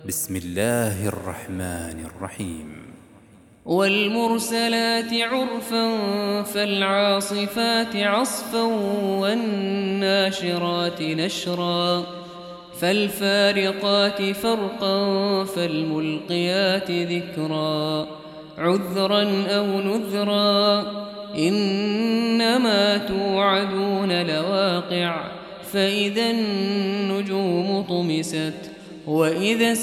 بسم الله الرحمن الرحيم. والمرسلات عرفا فالعاصفات عصفا والناشرات نشرا فالفارقات فرقا فالملقيات ذكرا عذرا أو نذرا إنما توعدون لواقع فإذا النجوم طمست وإذا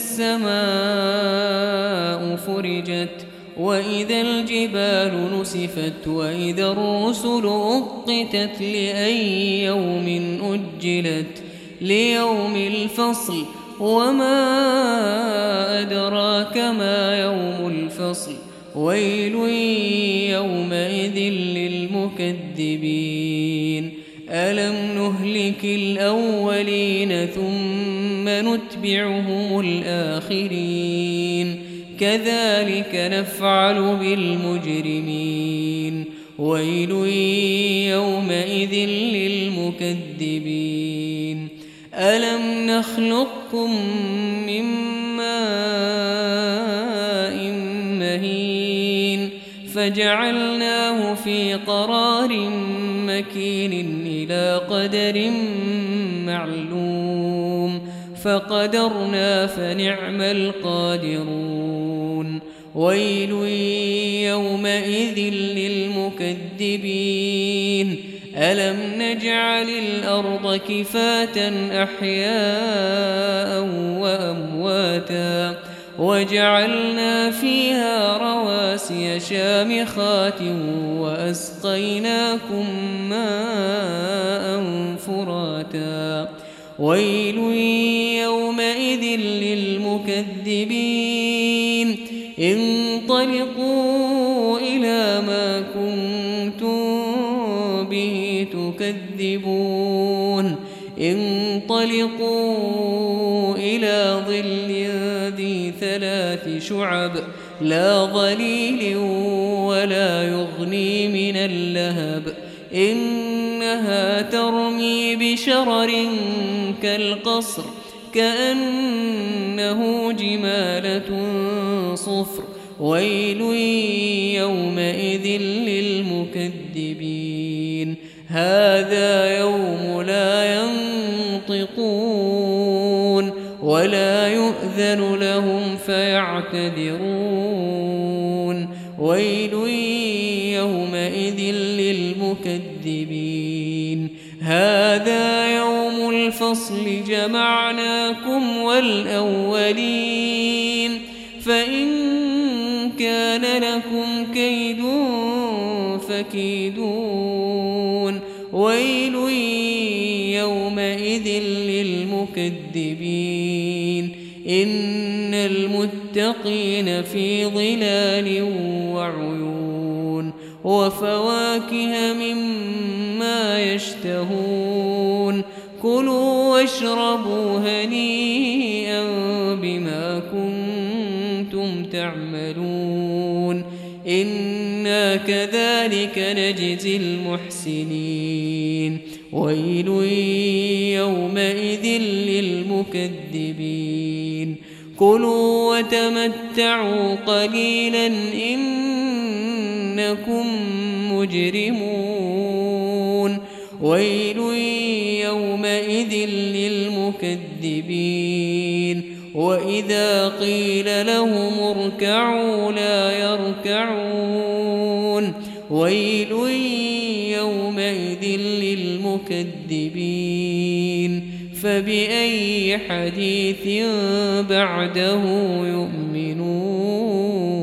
السماء فرجت وإذا الجبال نسفت وإذا الرسل أقتت لأي يوم أجلت ليوم الفصل وما أدراك ما يوم الفصل ويل يومئذ للمكذبين ألم نهلك الأولين ثم نتبعهم الآخرين كذلك نفعل بالمجرمين ويل يومئذ للمكذبين ألم نخلقكم من ماء مهين فجعلناه في قرار مكين إلى قدر معلوم فقدرنا فنعم القادرون ويل يومئذ للمكذبين ألم نجعل الأرض كفاة أحياء وأمواتا وجعلنا فيها رواسي شامخات وأسقيناكم ماء فراتا ويل يومئذ للمكذبين انطلقوا إلى ما كنتم به تكذبون انطلقوا إلى ظل ذي 3 شعب لا ظليل ولا يغني من اللهب إنها ترمي بشرر كالقصر كأنه جمالة صفر ويل يومئذ للمكذبين هذا يوم لا ينطقون ولا يؤذن لهم فيعتذرون ويل يومئذ للمكذبين هذا يوم الفصل جمعناكم والأولين فإن كان لكم كيد فكيدون ويل يومئذ للمكذبين إن المتقين في ظلال وعيون وفواكه مما يشتهون كلوا واشربوا هنيئا بما كنتم تعملون إنا كذلك نجزي المحسنين ويل يومئذ للمكذبين كلوا وتمتعوا قليلا إنكم مجرمون ويل يومئذ للمكذبين وإذا قيل لهم اركعوا لا يركعون ويل يومئذ للمكذبين فبأي حديث بعده يؤمنون